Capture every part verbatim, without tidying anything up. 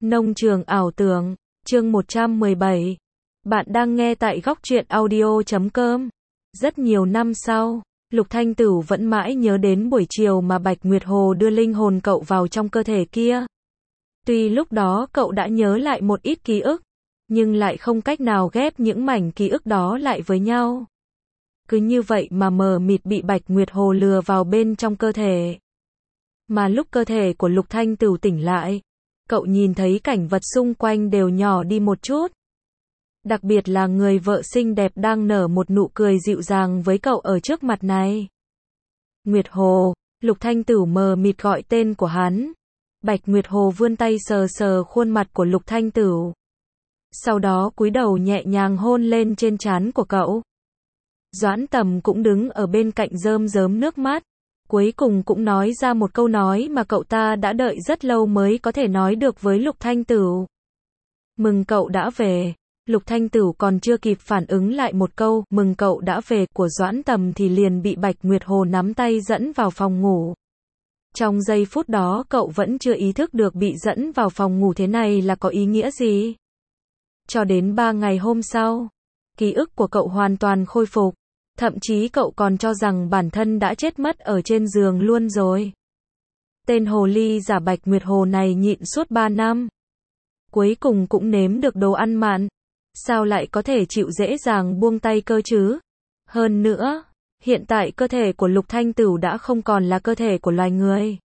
Nông trường ảo tưởng, chương một trăm mười bảy. Bạn đang nghe tại góc truyện audio chấm com. Rất nhiều năm sau, Lục Thanh Tửu vẫn mãi nhớ đến buổi chiều mà Bạch Nguyệt Hồ đưa linh hồn cậu vào trong cơ thể kia. Tuy lúc đó cậu đã nhớ lại một ít ký ức, nhưng lại không cách nào ghép những mảnh ký ức đó lại với nhau. Cứ như vậy mà mờ mịt bị Bạch Nguyệt Hồ lừa vào bên trong cơ thể. Mà lúc cơ thể của Lục Thanh Tửu tỉnh lại, cậu nhìn thấy cảnh vật xung quanh đều nhỏ đi một chút. Đặc biệt là người vợ xinh đẹp đang nở một nụ cười dịu dàng với cậu ở trước mặt này. Nguyệt Hồ, Lục Thanh Tửu mờ mịt gọi tên của hắn. Bạch Nguyệt Hồ vươn tay sờ sờ khuôn mặt của Lục Thanh Tửu. Sau đó cúi đầu nhẹ nhàng hôn lên trên trán của cậu. Doãn Tầm cũng đứng ở bên cạnh rơm rớm nước mắt. Cuối cùng cũng nói ra một câu nói mà cậu ta đã đợi rất lâu mới có thể nói được với Lục Thanh Tửu. Mừng cậu đã về. Lục Thanh Tửu còn chưa kịp phản ứng lại một câu mừng cậu đã về của Doãn Tầm thì liền bị Bạch Nguyệt Hồ nắm tay dẫn vào phòng ngủ. Trong giây phút đó cậu vẫn chưa ý thức được bị dẫn vào phòng ngủ thế này là có ý nghĩa gì. Cho đến ba ngày hôm sau, ký ức của cậu hoàn toàn khôi phục. Thậm chí cậu còn cho rằng bản thân đã chết mất ở trên giường luôn rồi. Tên hồ ly giả Bạch Nguyệt Hồ này nhịn suốt ba năm. Cuối cùng cũng nếm được đồ ăn mặn. Sao lại có thể chịu dễ dàng buông tay cơ chứ? Hơn nữa, hiện tại cơ thể của Lục Thanh Tửu đã không còn là cơ thể của loài người.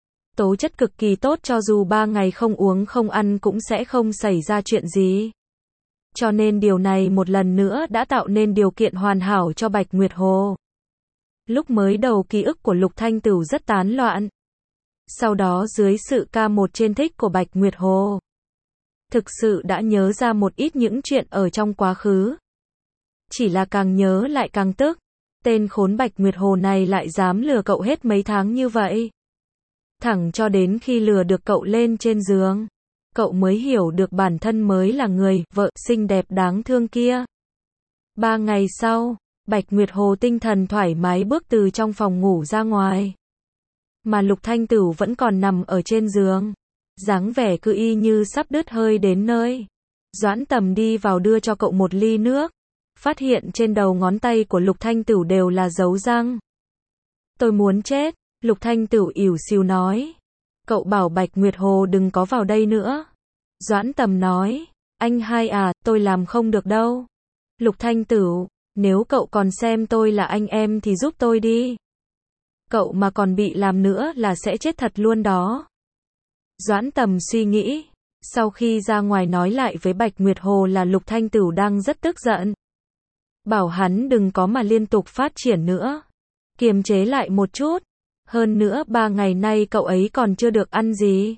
Tố chất cực kỳ tốt, cho dù ba ngày không uống không ăn cũng sẽ không xảy ra chuyện gì. Cho nên điều này một lần nữa đã tạo nên điều kiện hoàn hảo cho Bạch Nguyệt Hồ. Lúc mới đầu ký ức của Lục Thanh Tửu rất tán loạn. Sau đó dưới sự ca một trên thích của Bạch Nguyệt Hồ, thực sự đã nhớ ra một ít những chuyện ở trong quá khứ. Chỉ là càng nhớ lại càng tức. Tên khốn Bạch Nguyệt Hồ này lại dám lừa cậu hết mấy tháng như vậy. Thẳng cho đến khi lừa được cậu lên trên giường, cậu mới hiểu được bản thân mới là người vợ xinh đẹp đáng thương kia. Ba ngày sau, Bạch Nguyệt Hồ tinh thần thoải mái bước từ trong phòng ngủ ra ngoài. Mà Lục Thanh Tửu vẫn còn nằm ở trên giường. Dáng vẻ cứ y như sắp đứt hơi đến nơi. Doãn Tầm đi vào đưa cho cậu một ly nước. Phát hiện trên đầu ngón tay của Lục Thanh Tửu đều là dấu răng. Tôi muốn chết, Lục Thanh Tửu ỉu xìu nói. Cậu bảo Bạch Nguyệt Hồ đừng có vào đây nữa. Doãn Tầm nói, anh hai à, tôi làm không được đâu. Lục Thanh Tửu, nếu cậu còn xem tôi là anh em thì giúp tôi đi. Cậu mà còn bị làm nữa là sẽ chết thật luôn đó. Doãn Tầm suy nghĩ, sau khi ra ngoài nói lại với Bạch Nguyệt Hồ là Lục Thanh Tửu đang rất tức giận. Bảo hắn đừng có mà liên tục phát triển nữa. Kiềm chế lại một chút. Hơn nữa ba ngày nay cậu ấy còn chưa được ăn gì.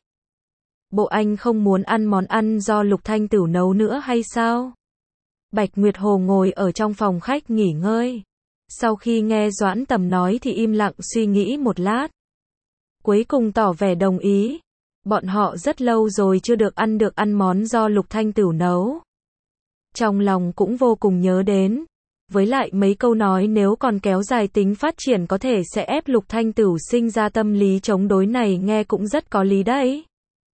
Bộ anh không muốn ăn món ăn do Lục Thanh Tửu nấu nữa hay sao? Bạch Nguyệt Hồ ngồi ở trong phòng khách nghỉ ngơi. Sau khi nghe Doãn Tầm nói thì im lặng suy nghĩ một lát. Cuối cùng tỏ vẻ đồng ý. Bọn họ rất lâu rồi chưa được ăn được ăn món do Lục Thanh Tửu nấu. Trong lòng cũng vô cùng nhớ đến. Với lại mấy câu nói nếu còn kéo dài tính phát triển có thể sẽ ép Lục Thanh Tửu sinh ra tâm lý chống đối này nghe cũng rất có lý đấy.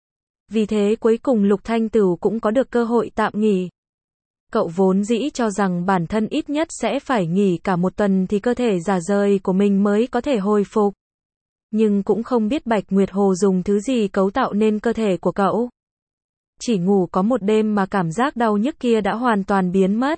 Vì thế cuối cùng Lục Thanh Tửu cũng có được cơ hội tạm nghỉ. Cậu vốn dĩ cho rằng bản thân ít nhất sẽ phải nghỉ cả một tuần thì cơ thể rã rời của mình mới có thể hồi phục. Nhưng cũng không biết Bạch Nguyệt Hồ dùng thứ gì cấu tạo nên cơ thể của cậu. Chỉ ngủ có một đêm mà cảm giác đau nhức kia đã hoàn toàn biến mất.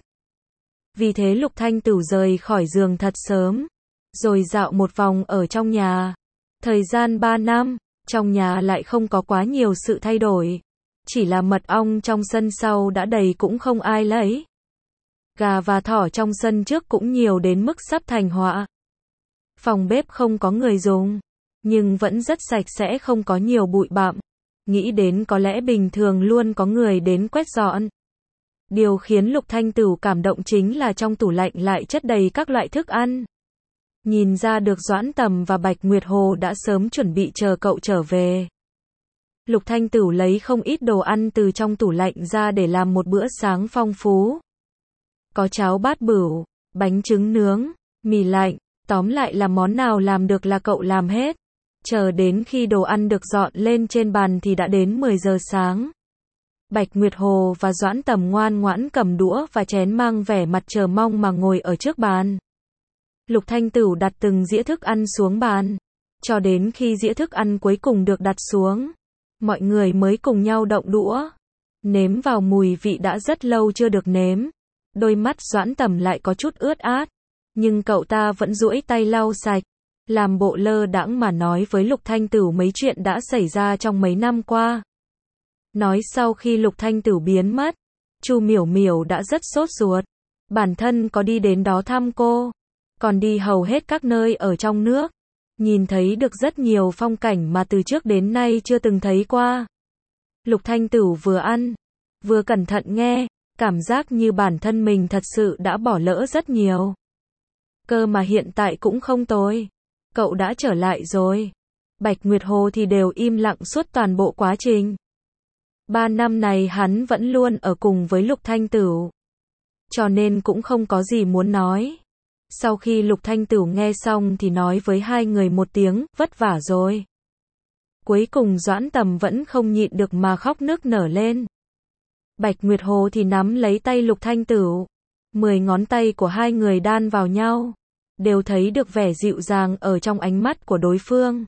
Vì thế Lục Thanh Tửu rời khỏi giường thật sớm, rồi dạo một vòng ở trong nhà. Thời gian ba năm, trong nhà lại không có quá nhiều sự thay đổi. Chỉ là mật ong trong sân sau đã đầy cũng không ai lấy. Gà và thỏ trong sân trước cũng nhiều đến mức sắp thành họa. Phòng bếp không có người dùng, nhưng vẫn rất sạch sẽ, không có nhiều bụi bặm. Nghĩ đến có lẽ bình thường luôn có người đến quét dọn. Điều khiến Lục Thanh Tửu cảm động chính là trong tủ lạnh lại chất đầy các loại thức ăn. Nhìn ra được Doãn Tầm và Bạch Nguyệt Hồ đã sớm chuẩn bị chờ cậu trở về. Lục Thanh Tửu lấy không ít đồ ăn từ trong tủ lạnh ra để làm một bữa sáng phong phú. Có cháo bát bửu, bánh trứng nướng, mì lạnh, tóm lại là món nào làm được là cậu làm hết. Chờ đến khi đồ ăn được dọn lên trên bàn thì đã đến mười giờ sáng. Bạch Nguyệt Hồ và Doãn Tầm ngoan ngoãn cầm đũa và chén mang vẻ mặt chờ mong mà ngồi ở trước bàn. Lục Thanh Tửu đặt từng dĩa thức ăn xuống bàn. Cho đến khi dĩa thức ăn cuối cùng được đặt xuống, mọi người mới cùng nhau động đũa. Nếm vào mùi vị đã rất lâu chưa được nếm. Đôi mắt Doãn Tầm lại có chút ướt át, nhưng cậu ta vẫn duỗi tay lau sạch, làm bộ lơ đãng mà nói với Lục Thanh Tửu mấy chuyện đã xảy ra trong mấy năm qua. Nói sau khi Lục Thanh Tửu biến mất, Chu Miểu Miểu đã rất sốt ruột. Bản thân có đi đến đó thăm cô, còn đi hầu hết các nơi ở trong nước, nhìn thấy được rất nhiều phong cảnh mà từ trước đến nay chưa từng thấy qua. Lục Thanh Tửu vừa ăn, vừa cẩn thận nghe, cảm giác như bản thân mình thật sự đã bỏ lỡ rất nhiều. Cơ mà hiện tại cũng không tồi. Cậu đã trở lại rồi. Bạch Nguyệt Hồ thì đều im lặng suốt toàn bộ quá trình. Ba năm này hắn vẫn luôn ở cùng với Lục Thanh Tửu, cho nên cũng không có gì muốn nói. Sau khi Lục Thanh Tửu nghe xong thì nói với hai người một tiếng, vất vả rồi. Cuối cùng Doãn Tầm vẫn không nhịn được mà khóc nức nở lên. Bạch Nguyệt Hồ thì nắm lấy tay Lục Thanh Tửu. Mười ngón tay của hai người đan vào nhau, đều thấy được vẻ dịu dàng ở trong ánh mắt của đối phương.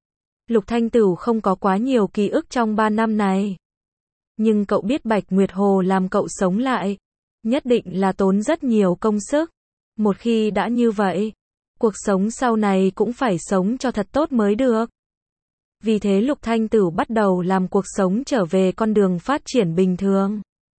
Lục Thanh Tửu không có quá nhiều ký ức trong ba năm này, nhưng cậu biết Bạch Nguyệt Hồ làm cậu sống lại, nhất định là tốn rất nhiều công sức. Một khi đã như vậy, cuộc sống sau này cũng phải sống cho thật tốt mới được. Vì thế Lục Thanh Tửu bắt đầu làm cuộc sống trở về con đường phát triển bình thường.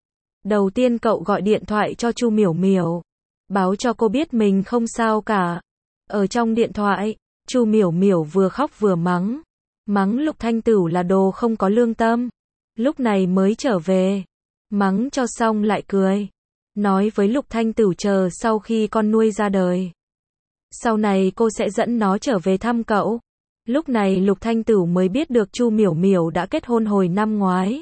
Đầu tiên cậu gọi điện thoại cho Chu Miểu Miểu, báo cho cô biết mình không sao cả. Ở trong điện thoại, Chu Miểu Miểu vừa khóc vừa mắng, mắng Lục Thanh Tửu là đồ không có lương tâm. Lúc này mới trở về, mắng cho xong lại cười, nói với Lục Thanh Tửu chờ sau khi con nuôi ra đời, sau này cô sẽ dẫn nó trở về thăm cậu. Lúc này Lục Thanh Tửu mới biết được Chu Miểu Miểu đã kết hôn hồi năm ngoái,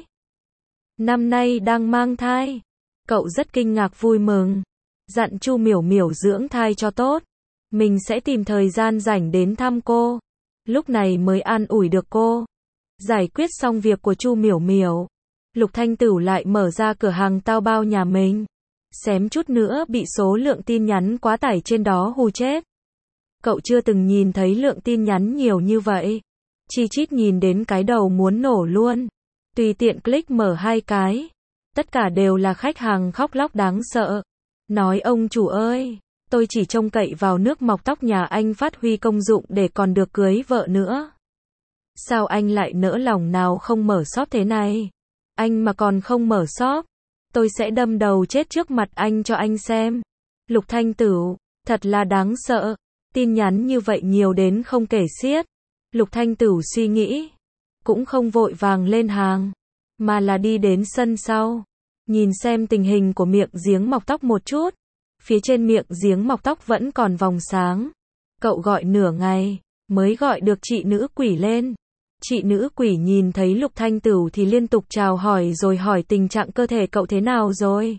năm nay đang mang thai. Cậu rất kinh ngạc vui mừng, dặn Chu Miểu Miểu dưỡng thai cho tốt, mình sẽ tìm thời gian rảnh đến thăm cô. Lúc này mới an ủi được cô. Giải quyết xong việc của Chu Miểu Miểu, Lục Thanh Tửu lại mở ra cửa hàng tao bao nhà mình, xém chút nữa bị số lượng tin nhắn quá tải trên đó hù chết. Cậu chưa từng nhìn thấy lượng tin nhắn nhiều như vậy, chi chít nhìn đến cái đầu muốn nổ luôn. Tùy tiện click mở hai cái, tất cả đều là khách hàng khóc lóc đáng sợ, nói ông chủ ơi, tôi chỉ trông cậy vào nước mọc tóc nhà anh phát huy công dụng để còn được cưới vợ nữa. Sao anh lại nỡ lòng nào không mở shop thế này? Anh mà còn không mở shop, tôi sẽ đâm đầu chết trước mặt anh cho anh xem. Lục Thanh Tửu, thật là đáng sợ. Tin nhắn như vậy nhiều đến không kể xiết. Lục Thanh Tửu suy nghĩ, cũng không vội vàng lên hàng, mà là đi đến sân sau, nhìn xem tình hình của miệng giếng mọc tóc một chút. Phía trên miệng giếng mọc tóc vẫn còn vòng sáng. Cậu gọi nửa ngày, mới gọi được chị nữ quỷ lên. Chị nữ quỷ nhìn thấy Lục Thanh Tửu thì liên tục chào hỏi rồi hỏi tình trạng cơ thể cậu thế nào rồi.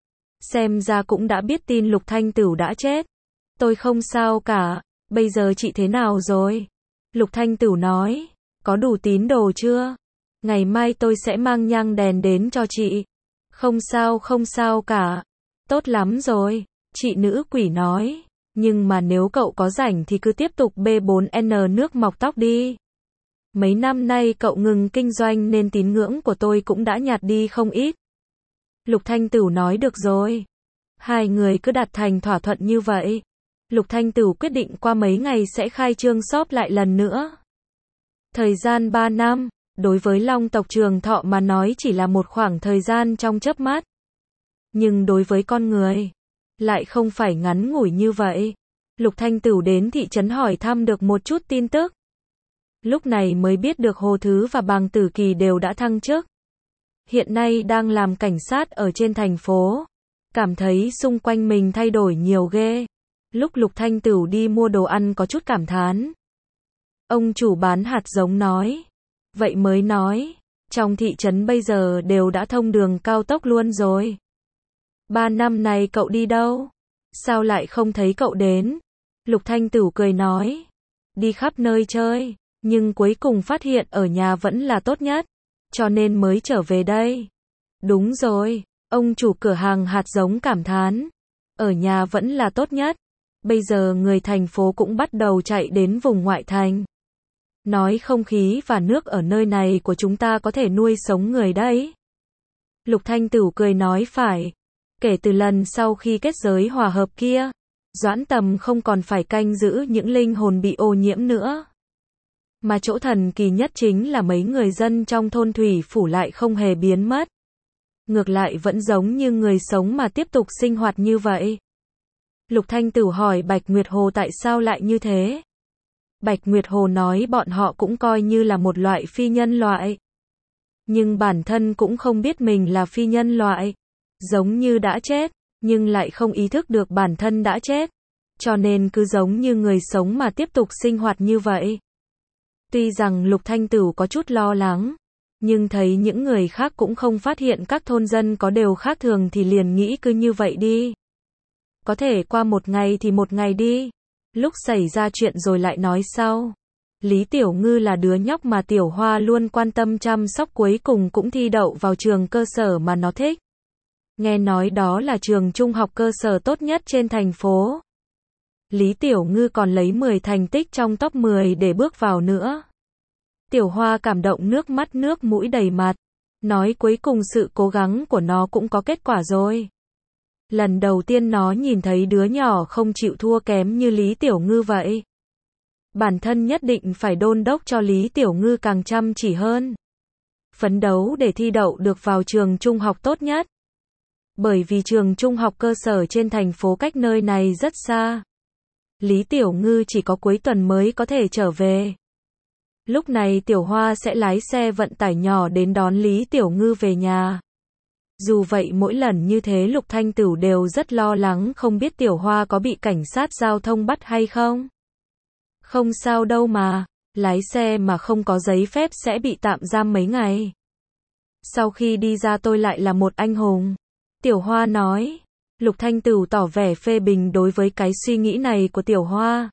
Xem ra cũng đã biết tin Lục Thanh Tửu đã chết. Tôi không sao cả, bây giờ chị thế nào rồi? Lục Thanh Tửu nói, có đủ tín đồ chưa? Ngày mai tôi sẽ mang nhang đèn đến cho chị. Không sao không sao cả, tốt lắm rồi, chị nữ quỷ nói, nhưng mà nếu cậu có rảnh thì cứ tiếp tục B bốn N nước mọc tóc đi. Mấy năm nay cậu ngừng kinh doanh nên tín ngưỡng của tôi cũng đã nhạt đi không ít. Lục Thanh Tửu nói được rồi. Hai người cứ đạt thành thỏa thuận như vậy. Lục Thanh Tửu quyết định qua mấy ngày sẽ khai trương shop lại lần nữa. Thời gian ba năm, đối với Long tộc Trường Thọ mà nói chỉ là một khoảng thời gian trong chớp mắt. Nhưng đối với con người, lại không phải ngắn ngủi như vậy. Lục Thanh Tửu đến thị trấn hỏi thăm được một chút tin tức. Lúc này mới biết được Hồ Thứ và Bàng Tử Kỳ đều đã thăng chức. Hiện nay đang làm cảnh sát ở trên thành phố. Cảm thấy xung quanh mình thay đổi nhiều ghê. Lúc Lục Thanh Tửu đi mua đồ ăn có chút cảm thán. Ông chủ bán hạt giống nói. Vậy mới nói, trong thị trấn bây giờ đều đã thông đường cao tốc luôn rồi. Ba năm này cậu đi đâu? Sao lại không thấy cậu đến? Lục Thanh Tửu cười nói. Đi khắp nơi chơi, nhưng cuối cùng phát hiện ở nhà vẫn là tốt nhất, cho nên mới trở về đây. Đúng rồi, ông chủ cửa hàng hạt giống cảm thán. Ở nhà vẫn là tốt nhất. Bây giờ người thành phố cũng bắt đầu chạy đến vùng ngoại thành. Nói không khí và nước ở nơi này của chúng ta có thể nuôi sống người đấy. Lục Thanh Tửu cười nói phải. Kể từ lần sau khi kết giới hòa hợp kia, Doãn Tầm không còn phải canh giữ những linh hồn bị ô nhiễm nữa. Mà chỗ thần kỳ nhất chính là mấy người dân trong thôn thủy phủ lại không hề biến mất. Ngược lại vẫn giống như người sống mà tiếp tục sinh hoạt như vậy. Lục Thanh Tửu hỏi Bạch Nguyệt Hồ tại sao lại như thế. Bạch Nguyệt Hồ nói bọn họ cũng coi như là một loại phi nhân loại. Nhưng bản thân cũng không biết mình là phi nhân loại. Giống như đã chết, nhưng lại không ý thức được bản thân đã chết. Cho nên cứ giống như người sống mà tiếp tục sinh hoạt như vậy. Tuy rằng Lục Thanh Tửu có chút lo lắng, nhưng thấy những người khác cũng không phát hiện các thôn dân có đều khác thường thì liền nghĩ cứ như vậy đi. Có thể qua một ngày thì một ngày đi. Lúc xảy ra chuyện rồi lại nói sau. Lý Tiểu Ngư là đứa nhóc mà Tiểu Hoa luôn quan tâm chăm sóc, cuối cùng cũng thi đậu vào trường cơ sở mà nó thích. Nghe nói đó là trường trung học cơ sở tốt nhất trên thành phố. Lý Tiểu Ngư còn lấy mười thành tích trong top mười để bước vào nữa. Tiểu Hoa cảm động nước mắt nước mũi đầy mặt. Nói cuối cùng sự cố gắng của nó cũng có kết quả rồi. Lần đầu tiên nó nhìn thấy đứa nhỏ không chịu thua kém như Lý Tiểu Ngư vậy. Bản thân nhất định phải đôn đốc cho Lý Tiểu Ngư càng chăm chỉ hơn. Phấn đấu để thi đậu được vào trường trung học tốt nhất. Bởi vì trường trung học cơ sở trên thành phố cách nơi này rất xa. Lý Tiểu Ngư chỉ có cuối tuần mới có thể trở về. Lúc này Tiểu Hoa sẽ lái xe vận tải nhỏ đến đón Lý Tiểu Ngư về nhà. Dù vậy mỗi lần như thế Lục Thanh Tửu đều rất lo lắng không biết Tiểu Hoa có bị cảnh sát giao thông bắt hay không. Không sao đâu mà, lái xe mà không có giấy phép sẽ bị tạm giam mấy ngày. Sau khi đi ra tôi lại là một anh hùng. Tiểu Hoa nói. Lục Thanh Tửu tỏ vẻ phê bình đối với cái suy nghĩ này của Tiểu Hoa.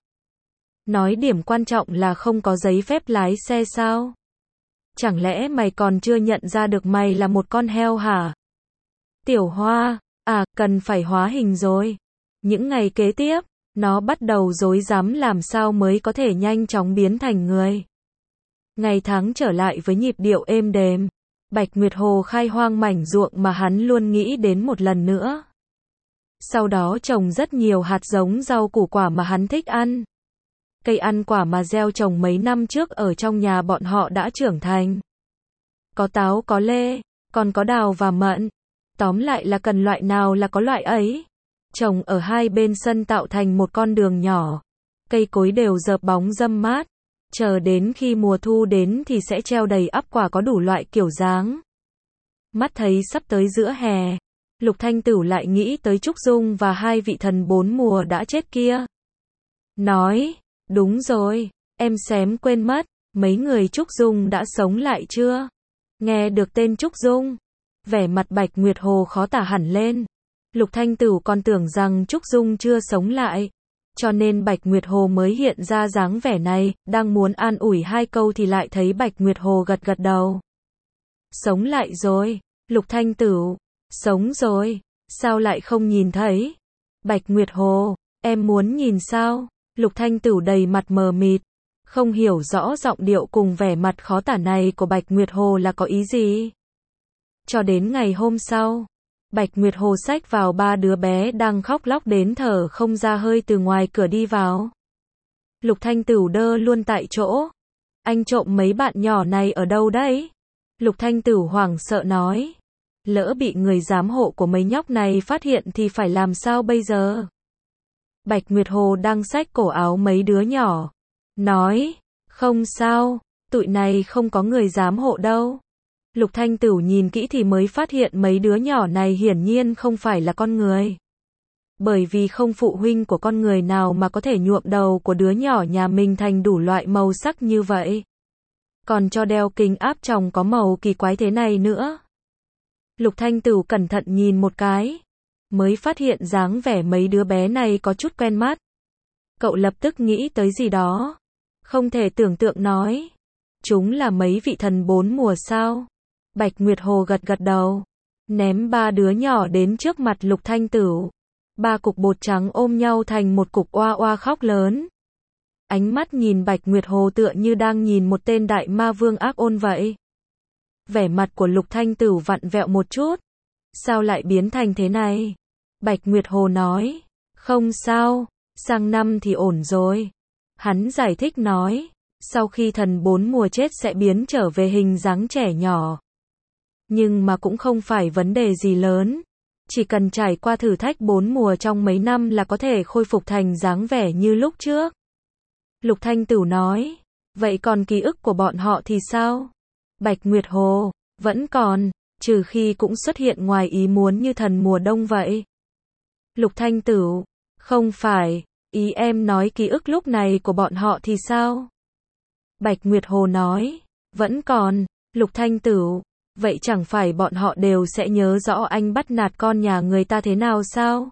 Nói điểm quan trọng là không có giấy phép lái xe sao? Chẳng lẽ mày còn chưa nhận ra được mày là một con heo hả? Tiểu Hoa, à, cần phải hóa hình rồi. Những ngày kế tiếp, nó bắt đầu rối rắm làm sao mới có thể nhanh chóng biến thành người. Ngày tháng trở lại với nhịp điệu êm đềm. Bạch Nguyệt Hồ khai hoang mảnh ruộng mà hắn luôn nghĩ đến một lần nữa. Sau đó trồng rất nhiều hạt giống rau củ quả mà hắn thích ăn. Cây ăn quả mà gieo trồng mấy năm trước ở trong nhà bọn họ đã trưởng thành. Có táo có lê, còn có đào và mận. Tóm lại là cần loại nào là có loại ấy. Trồng ở hai bên sân tạo thành một con đường nhỏ. Cây cối đều dợp bóng râm mát. Chờ đến khi mùa thu đến thì sẽ treo đầy ắp quả có đủ loại kiểu dáng. Mắt thấy sắp tới giữa hè. Lục Thanh Tửu lại nghĩ tới Trúc Dung và hai vị thần bốn mùa đã chết kia. Nói, đúng rồi, em xém quên mất, mấy người Trúc Dung đã sống lại chưa? Nghe được tên Trúc Dung, vẻ mặt Bạch Nguyệt Hồ khó tả hẳn lên. Lục Thanh Tửu còn tưởng rằng Trúc Dung chưa sống lại, cho nên Bạch Nguyệt Hồ mới hiện ra dáng vẻ này, đang muốn an ủi hai câu thì lại thấy Bạch Nguyệt Hồ gật gật đầu. Sống lại rồi, Lục Thanh Tửu, sống rồi, sao lại không nhìn thấy? Bạch Nguyệt Hồ, em muốn nhìn sao? Lục Thanh Tửu đầy mặt mờ mịt, không hiểu rõ giọng điệu cùng vẻ mặt khó tả này của Bạch Nguyệt Hồ là có ý gì. Cho đến ngày hôm sau, Bạch Nguyệt Hồ xách vào ba đứa bé đang khóc lóc đến thở không ra hơi từ ngoài cửa đi vào. Lục Thanh Tửu đơ luôn tại chỗ. Anh trộm mấy bạn nhỏ này ở đâu đấy? Lục Thanh Tửu hoảng sợ nói. Lỡ bị người giám hộ của mấy nhóc này phát hiện thì phải làm sao bây giờ? Bạch Nguyệt Hồ đang xách cổ áo mấy đứa nhỏ. Nói, không sao, tụi này không có người giám hộ đâu. Lục Thanh Tửu nhìn kỹ thì mới phát hiện mấy đứa nhỏ này hiển nhiên không phải là con người. Bởi vì không phụ huynh của con người nào mà có thể nhuộm đầu của đứa nhỏ nhà mình thành đủ loại màu sắc như vậy. Còn cho đeo kính áp tròng có màu kỳ quái thế này nữa. Lục Thanh Tửu cẩn thận nhìn một cái, mới phát hiện dáng vẻ mấy đứa bé này có chút quen mắt. Cậu lập tức nghĩ tới gì đó. Không thể tưởng tượng nói. Chúng là mấy vị thần bốn mùa sao? Bạch Nguyệt Hồ gật gật đầu. ném ba đứa nhỏ đến trước mặt Lục Thanh Tửu. Ba cục bột trắng ôm nhau thành một cục oa oa khóc lớn. Ánh mắt nhìn Bạch Nguyệt Hồ tựa như đang nhìn một tên đại ma vương ác ôn vậy. Vẻ mặt của Lục Thanh Tửu vặn vẹo một chút. Sao lại biến thành thế này? Bạch Nguyệt Hồ nói. Không sao, sang năm thì ổn rồi. Hắn giải thích nói. Sau khi thần bốn mùa chết sẽ biến trở về hình dáng trẻ nhỏ. Nhưng mà cũng không phải vấn đề gì lớn. Chỉ cần trải qua thử thách bốn mùa trong mấy năm là có thể khôi phục thành dáng vẻ như lúc trước. Lục Thanh Tửu nói. Vậy còn ký ức của bọn họ thì sao? Bạch Nguyệt Hồ. Vẫn còn, trừ khi cũng xuất hiện ngoài ý muốn như thần mùa đông vậy. Lục Thanh Tửu. Không phải, ý em nói ký ức lúc này của bọn họ thì sao? Bạch Nguyệt Hồ nói. Vẫn còn. Lục Thanh Tửu. Vậy chẳng phải bọn họ đều sẽ nhớ rõ anh bắt nạt con nhà người ta thế nào sao?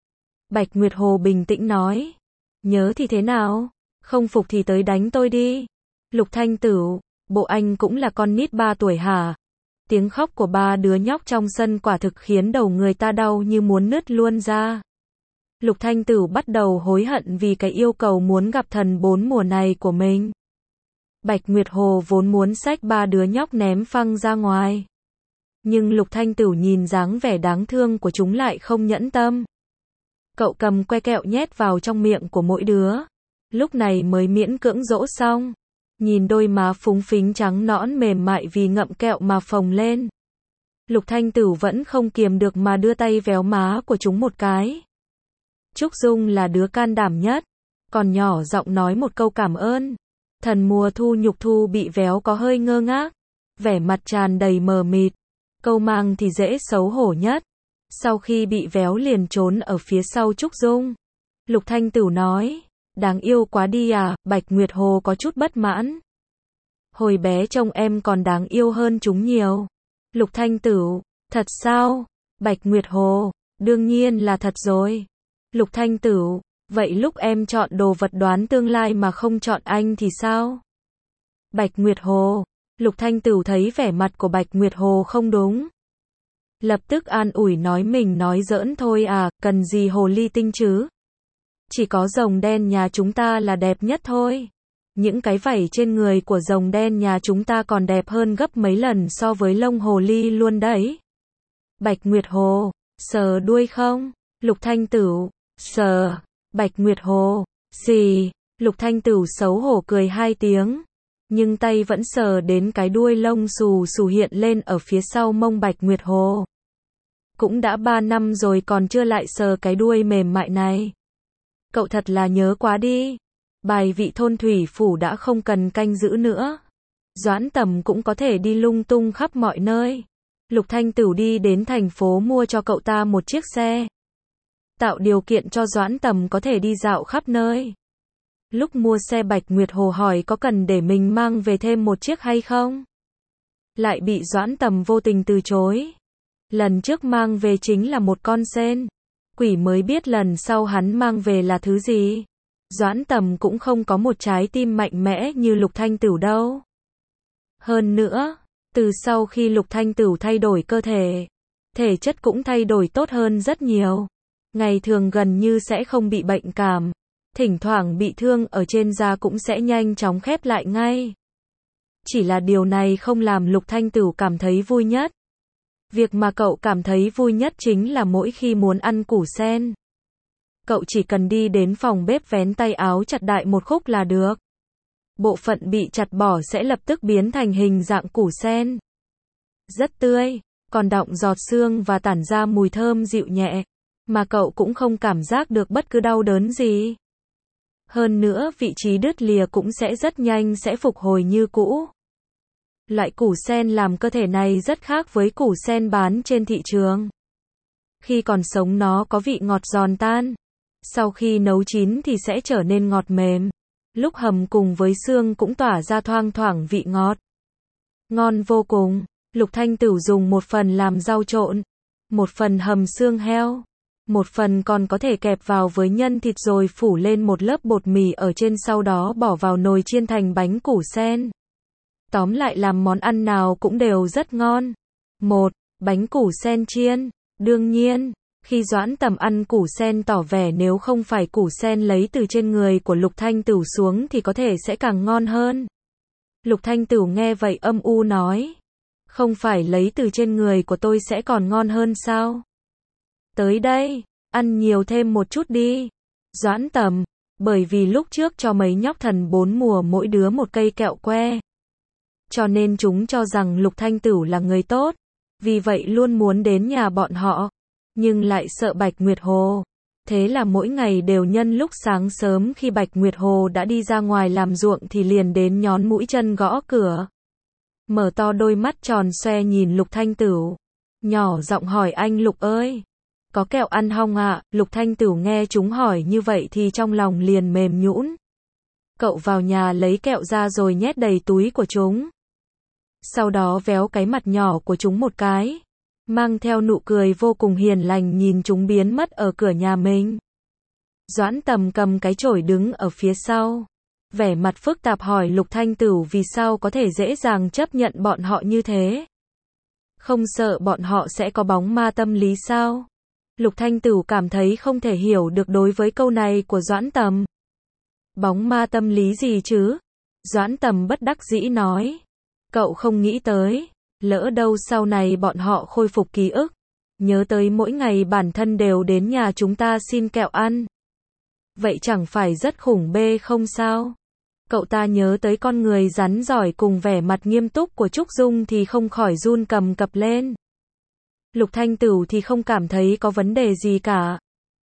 Bạch Nguyệt Hồ bình tĩnh nói. Nhớ thì thế nào? Không phục thì tới đánh tôi đi. Lục Thanh Tửu. Bộ anh cũng là con nít ba tuổi hả? Tiếng khóc của ba đứa nhóc trong sân quả thực khiến đầu người ta đau như muốn nứt luôn ra. Lục Thanh Tửu bắt đầu hối hận vì cái yêu cầu muốn gặp thần bốn mùa này của mình. Bạch Nguyệt Hồ vốn muốn xách ba đứa nhóc ném phăng ra ngoài. Nhưng Lục Thanh Tửu nhìn dáng vẻ đáng thương của chúng lại không nhẫn tâm. Cậu cầm que kẹo nhét vào trong miệng của mỗi đứa. Lúc này mới miễn cưỡng dỗ xong. Nhìn đôi má phúng phính trắng nõn mềm mại vì ngậm kẹo mà phồng lên. Lục Thanh Tửu vẫn không kiềm được mà đưa tay véo má của chúng một cái. Trúc Dung là đứa can đảm nhất. Còn nhỏ giọng nói một câu cảm ơn. Thần mùa thu Nhục Thu bị véo có hơi ngơ ngác. Vẻ mặt tràn đầy mờ mịt. Câu Mang thì dễ xấu hổ nhất. Sau khi bị véo liền trốn ở phía sau Trúc Dung. Lục Thanh Tửu nói. Đáng yêu quá đi à, Bạch Nguyệt Hồ có chút bất mãn. Hồi bé trông em còn đáng yêu hơn chúng nhiều. Lục Thanh Tửu. Thật sao? Bạch Nguyệt Hồ. Đương nhiên là thật rồi. Lục Thanh Tửu. Vậy lúc em chọn đồ vật đoán tương lai mà không chọn anh thì sao? Bạch Nguyệt Hồ. Lục Thanh Tửu thấy vẻ mặt của Bạch Nguyệt Hồ không đúng. Lập tức an ủi nói mình nói giỡn thôi à, cần gì hồ ly tinh chứ? Chỉ có rồng đen nhà chúng ta là đẹp nhất thôi. Những cái vảy trên người của rồng đen nhà chúng ta còn đẹp hơn gấp mấy lần so với lông hồ ly luôn đấy. Bạch Nguyệt Hồ. Sờ đuôi không? Lục Thanh Tửu. Sờ. Bạch Nguyệt Hồ. Xì. Lục Thanh Tửu xấu hổ cười hai tiếng. Nhưng tay vẫn sờ đến cái đuôi lông xù xù hiện lên ở phía sau mông Bạch Nguyệt Hồ. Cũng đã ba năm rồi còn chưa lại sờ cái đuôi mềm mại này. Cậu thật là nhớ quá đi. Bài vị thôn thủy phủ đã không cần canh giữ nữa. Doãn Tầm cũng có thể đi lung tung khắp mọi nơi. Lục Thanh Tửu đi đến thành phố mua cho cậu ta một chiếc xe. Tạo điều kiện cho Doãn Tầm có thể đi dạo khắp nơi. Lúc mua xe Bạch Nguyệt Hồ hỏi có cần để mình mang về thêm một chiếc hay không? Lại bị Doãn Tầm vô tình từ chối. Lần trước mang về chính là một con sên. Quỷ mới biết lần sau hắn mang về là thứ gì. Doãn Tầm cũng không có một trái tim mạnh mẽ như Lục Thanh Tửu đâu. Hơn nữa, từ sau khi Lục Thanh Tửu thay đổi cơ thể, thể chất cũng thay đổi tốt hơn rất nhiều. Ngày thường gần như sẽ không bị bệnh cảm. Thỉnh thoảng bị thương ở trên da cũng sẽ nhanh chóng khép lại ngay. Chỉ là điều này không làm Lục Thanh Tửu cảm thấy vui nhất. Việc mà cậu cảm thấy vui nhất chính là mỗi khi muốn ăn củ sen. Cậu chỉ cần đi đến phòng bếp vén tay áo chặt đại một khúc là được. Bộ phận bị chặt bỏ sẽ lập tức biến thành hình dạng củ sen. Rất tươi, còn đọng giọt xương và tản ra mùi thơm dịu nhẹ. Mà cậu cũng không cảm giác được bất cứ đau đớn gì. Hơn nữa vị trí đứt lìa cũng sẽ rất nhanh sẽ phục hồi như cũ. Loại củ sen làm cơ thể này rất khác với củ sen bán trên thị trường. Khi còn sống nó có vị ngọt giòn tan. Sau khi nấu chín thì sẽ trở nên ngọt mềm. Lúc hầm cùng với xương cũng tỏa ra thoang thoảng vị ngọt. Ngon vô cùng. Lục Thanh Tửu dùng một phần làm rau trộn. Một phần hầm xương heo. Một phần còn có thể kẹp vào với nhân thịt rồi phủ lên một lớp bột mì ở trên, sau đó bỏ vào nồi chiên thành bánh củ sen. Tóm lại làm món ăn nào cũng đều rất ngon. một. Bánh củ sen chiên. Đương nhiên, khi Doãn Tầm ăn củ sen tỏ vẻ nếu không phải củ sen lấy từ trên người của Lục Thanh Tửu xuống thì có thể sẽ càng ngon hơn. Lục Thanh Tửu nghe vậy âm u nói. Không phải lấy từ trên người của tôi sẽ còn ngon hơn sao? Tới đây, ăn nhiều thêm một chút đi. Doãn Tầm, bởi vì lúc trước cho mấy nhóc thần bốn mùa mỗi đứa một cây kẹo que. Cho nên chúng cho rằng Lục Thanh Tửu là người tốt. Vì vậy luôn muốn đến nhà bọn họ. Nhưng lại sợ Bạch Nguyệt Hồ. Thế là mỗi ngày đều nhân lúc sáng sớm khi Bạch Nguyệt Hồ đã đi ra ngoài làm ruộng thì liền đến nhón mũi chân gõ cửa. Mở to đôi mắt tròn xoe nhìn Lục Thanh Tửu. Nhỏ giọng hỏi anh Lục ơi. Có kẹo ăn hong ạ? Lục Thanh Tửu nghe chúng hỏi như vậy thì trong lòng liền mềm nhũn. Cậu vào nhà lấy kẹo ra rồi nhét đầy túi của chúng. Sau đó véo cái mặt nhỏ của chúng một cái. Mang theo nụ cười vô cùng hiền lành nhìn chúng biến mất ở cửa nhà mình. Doãn Tầm cầm cái chổi đứng ở phía sau. Vẻ mặt phức tạp hỏi Lục Thanh Tửu vì sao có thể dễ dàng chấp nhận bọn họ như thế. Không sợ bọn họ sẽ có bóng ma tâm lý sao? Lục Thanh Tửu cảm thấy không thể hiểu được đối với câu này của Doãn Tầm. Bóng ma tâm lý gì chứ? Doãn Tầm bất đắc dĩ nói. Cậu không nghĩ tới. Lỡ đâu sau này bọn họ khôi phục ký ức. Nhớ tới mỗi ngày bản thân đều đến nhà chúng ta xin kẹo ăn. Vậy chẳng phải rất khủng bê không sao? Cậu ta nhớ tới con người rắn giỏi cùng vẻ mặt nghiêm túc của Trúc Dung thì không khỏi run cầm cập lên. Lục Thanh Tửu thì không cảm thấy có vấn đề gì cả.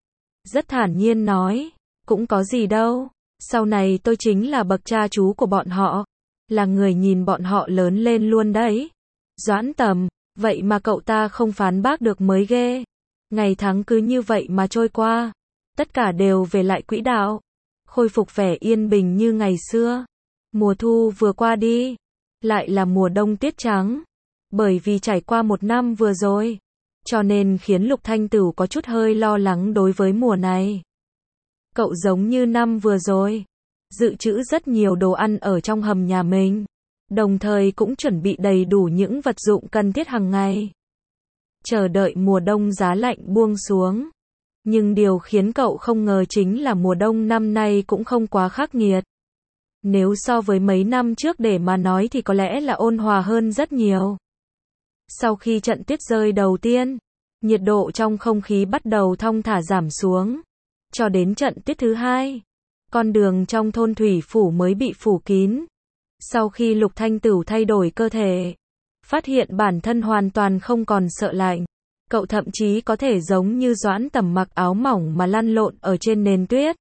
Rất thản nhiên nói, cũng có gì đâu, sau này tôi chính là bậc cha chú của bọn họ, là người nhìn bọn họ lớn lên luôn đấy. Doãn Tầm, vậy mà cậu ta không phán bác được mới ghê. Ngày tháng cứ như vậy mà trôi qua, tất cả đều về lại quỹ đạo, khôi phục vẻ yên bình như ngày xưa. Mùa thu vừa qua đi, lại là mùa đông tuyết trắng. Bởi vì trải qua một năm vừa rồi, cho nên khiến Lục Thanh Tửu có chút hơi lo lắng đối với mùa này. Cậu giống như năm vừa rồi, dự trữ rất nhiều đồ ăn ở trong hầm nhà mình, đồng thời cũng chuẩn bị đầy đủ những vật dụng cần thiết hàng ngày. Chờ đợi mùa đông giá lạnh buông xuống. Nhưng điều khiến cậu không ngờ chính là mùa đông năm nay cũng không quá khắc nghiệt. Nếu so với mấy năm trước để mà nói thì có lẽ là ôn hòa hơn rất nhiều. Sau khi trận tuyết rơi đầu tiên, nhiệt độ trong không khí bắt đầu thong thả giảm xuống. Cho đến trận tuyết thứ hai, con đường trong thôn thủy phủ mới bị phủ kín. Sau khi Lục Thanh Tửu thay đổi cơ thể, phát hiện bản thân hoàn toàn không còn sợ lạnh. Cậu thậm chí có thể giống như Doãn Tầm mặc áo mỏng mà lăn lộn ở trên nền tuyết.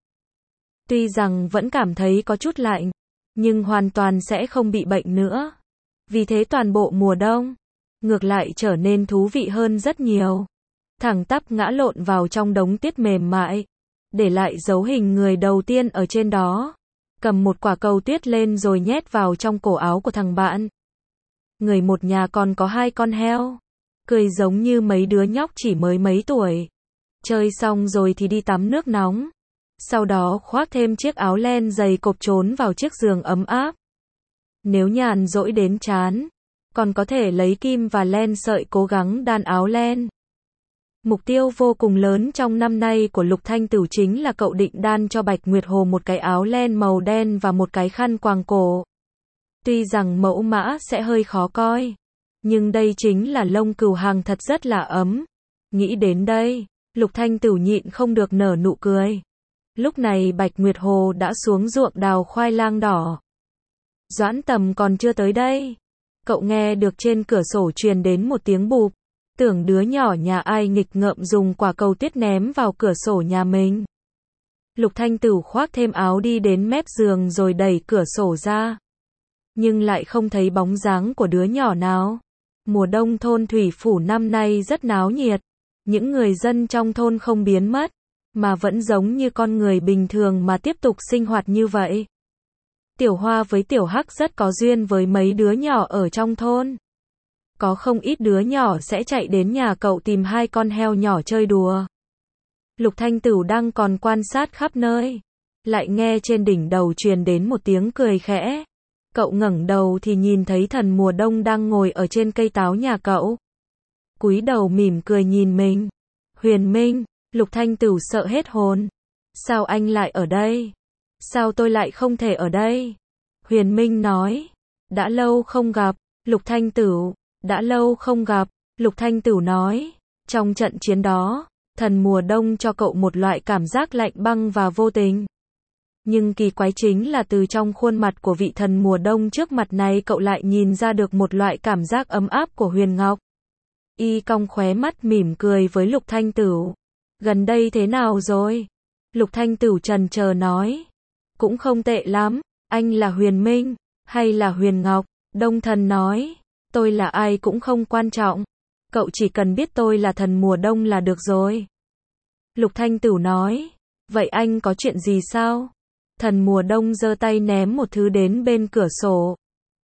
Tuy rằng vẫn cảm thấy có chút lạnh, nhưng hoàn toàn sẽ không bị bệnh nữa. Vì thế toàn bộ mùa đông, ngược lại trở nên thú vị hơn rất nhiều. Thẳng tắp ngã lộn vào trong đống tuyết mềm mại, để lại dấu hình người đầu tiên ở trên đó. Cầm một quả cầu tuyết lên rồi nhét vào trong cổ áo của thằng bạn. Người một nhà còn có hai con heo. Cười giống như mấy đứa nhóc chỉ mới mấy tuổi. Chơi xong rồi thì đi tắm nước nóng. Sau đó khoác thêm chiếc áo len dày cộp trốn vào chiếc giường ấm áp. Nếu nhàn rỗi đến chán, còn có thể lấy kim và len sợi cố gắng đan áo len. Mục tiêu vô cùng lớn trong năm nay của Lục Thanh Tửu chính là cậu định đan cho Bạch Nguyệt Hồ một cái áo len màu đen và một cái khăn quàng cổ. Tuy rằng mẫu mã sẽ hơi khó coi, nhưng đây chính là lông cừu hàng thật rất là ấm. Nghĩ đến đây, Lục Thanh Tửu nhịn không được nở nụ cười. Lúc này Bạch Nguyệt Hồ đã xuống ruộng đào khoai lang đỏ. Doãn Tầm còn chưa tới đây. Cậu nghe được trên cửa sổ truyền đến một tiếng bụp. Tưởng đứa nhỏ nhà ai nghịch ngợm dùng quả cầu tuyết ném vào cửa sổ nhà mình. Lục Thanh Tửu khoác thêm áo đi đến mép giường rồi đẩy cửa sổ ra. Nhưng lại không thấy bóng dáng của đứa nhỏ nào. Mùa đông thôn thủy phủ năm nay rất náo nhiệt. Những người dân trong thôn không biến mất, mà vẫn giống như con người bình thường mà tiếp tục sinh hoạt như vậy. Tiểu Hoa với Tiểu Hắc rất có duyên với mấy đứa nhỏ ở trong thôn. Có không ít đứa nhỏ sẽ chạy đến nhà cậu tìm hai con heo nhỏ chơi đùa. Lục Thanh Tửu đang còn quan sát khắp nơi, lại nghe trên đỉnh đầu truyền đến một tiếng cười khẽ. Cậu ngẩng đầu thì nhìn thấy thần mùa đông đang ngồi ở trên cây táo nhà cậu. cúi đầu mỉm cười nhìn mình. Huyền Minh, Lục Thanh Tửu sợ hết hồn. Sao anh lại ở đây? Sao tôi lại không thể ở đây? Huyền Minh nói. Đã lâu không gặp, Lục Thanh Tửu. Đã lâu không gặp, Lục Thanh Tửu nói. Trong trận chiến đó, thần mùa đông cho cậu một loại cảm giác lạnh băng và vô tình. Nhưng kỳ quái chính là từ trong khuôn mặt của vị thần mùa đông trước mặt này cậu lại nhìn ra được một loại cảm giác ấm áp của Huyền Ngọc. Y cong khóe mắt mỉm cười với Lục Thanh Tửu. Gần đây thế nào rồi? Lục Thanh Tửu chần chờ nói. Cũng không tệ lắm, anh là Huyền Minh, hay là Huyền Ngọc? Đông thần nói. Tôi là ai cũng không quan trọng. Cậu chỉ cần biết tôi là thần mùa đông là được rồi. Lục Thanh Tửu nói. Vậy anh có chuyện gì sao? Thần mùa đông giơ tay ném một thứ đến bên cửa sổ.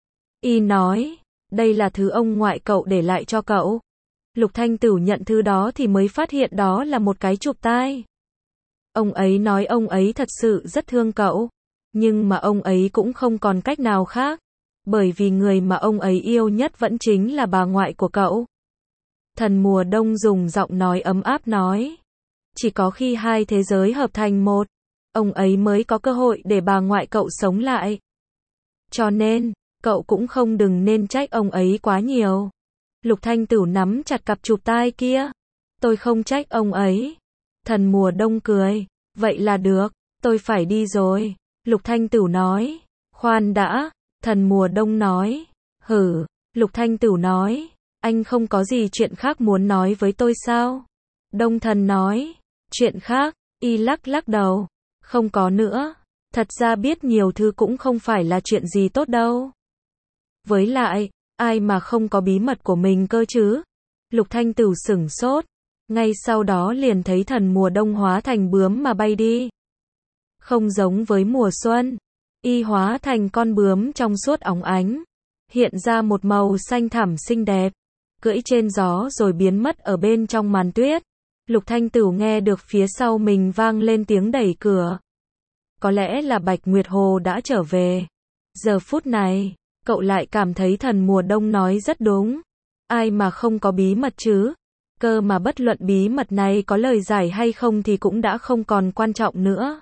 Y nói. Đây là thứ ông ngoại cậu để lại cho cậu. Lục Thanh Tửu nhận thứ đó thì mới phát hiện đó là một cái chụp tai. Ông ấy nói ông ấy thật sự rất thương cậu. Nhưng mà ông ấy cũng không còn cách nào khác. Bởi vì người mà ông ấy yêu nhất vẫn chính là bà ngoại của cậu. Thần mùa đông dùng giọng nói ấm áp nói. Chỉ có khi hai thế giới hợp thành một, ông ấy mới có cơ hội để bà ngoại cậu sống lại. Cho nên, cậu cũng không đừng nên trách ông ấy quá nhiều. Lục Thanh Tửu nắm chặt cặp chụp tai kia. Tôi không trách ông ấy. Thần mùa đông cười. Vậy là được, tôi phải đi rồi. Lục Thanh Tửu nói. Khoan đã, thần mùa đông nói. Hử, Lục Thanh Tửu nói. Anh không có gì chuyện khác muốn nói với tôi sao? Đông thần nói. Chuyện khác, y lắc lắc đầu. Không có nữa. Thật ra biết nhiều thứ cũng không phải là chuyện gì tốt đâu. Với lại, ai mà không có bí mật của mình cơ chứ? Lục Thanh Tửu sửng sốt. Ngay sau đó liền thấy thần mùa đông hóa thành bướm mà bay đi. Không giống với mùa xuân. Y hóa thành con bướm trong suốt óng ánh. Hiện ra một màu xanh thẳm xinh đẹp. Cưỡi trên gió rồi biến mất ở bên trong màn tuyết. Lục Thanh Tửu nghe được phía sau mình vang lên tiếng đẩy cửa. Có lẽ là Bạch Nguyệt Hồ đã trở về. Giờ phút này, cậu lại cảm thấy thần mùa đông nói rất đúng. Ai mà không có bí mật chứ? Cơ mà bất luận bí mật này có lời giải hay không thì cũng đã không còn quan trọng nữa.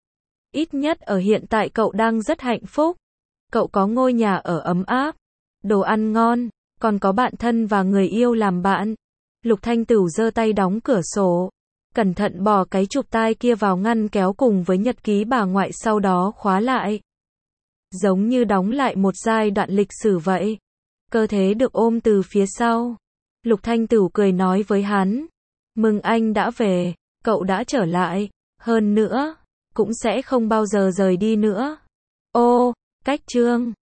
Ít nhất ở hiện tại cậu đang rất hạnh phúc. Cậu có ngôi nhà ở ấm áp, đồ ăn ngon, còn có bạn thân và người yêu làm bạn. Lục Thanh Tửu giơ tay đóng cửa sổ, cẩn thận bỏ cái chụp tai kia vào ngăn kéo cùng với nhật ký bà ngoại sau đó khóa lại. Giống như đóng lại một giai đoạn lịch sử vậy. Cơ thể được ôm từ phía sau. Lục Thanh Tửu cười nói với hắn. Mừng anh đã về, cậu đã trở lại. Hơn nữa, cũng sẽ không bao giờ rời đi nữa. Ô, cách chương.